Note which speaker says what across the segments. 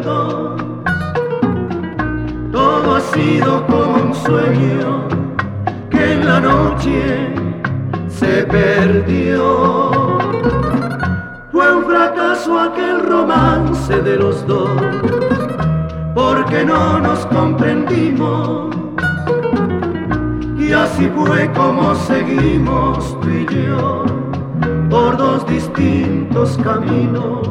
Speaker 1: recuerdos. Todo ha sido como un sueño que en la noche se perdió. Fue un fracaso aquel romance de los dos, porque no nos comprendimos. Y así fue como seguimos tú y yo, por dos distintos caminos.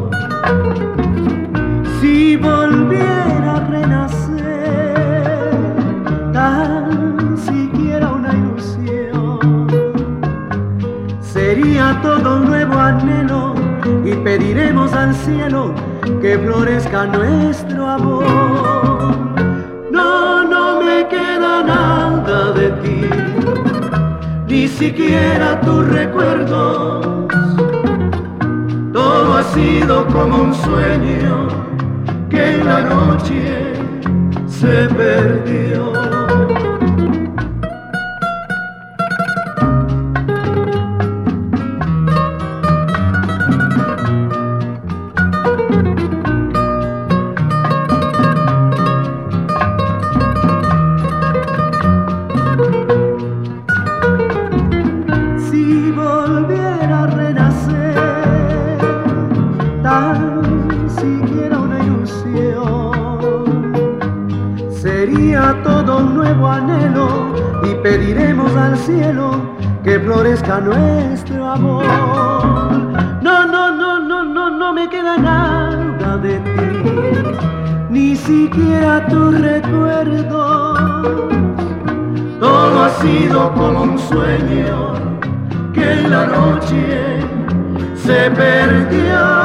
Speaker 1: Si volviera a renacer, tan siquiera una ilusión, sería todo un nuevo anhelo y pediremos al cielo que florezca nuestro amor. No, no me queda nada de ti, ni siquiera tus recuerdos. Todo ha sido como un sueño que en la noche se perdió. Sería todo un nuevo anhelo y pediremos al cielo que florezca nuestro amor. No, no, no, no, no, no me queda nada de ti, ni siquiera tus recuerdos. Todo ha sido como un sueño que en la noche se perdió.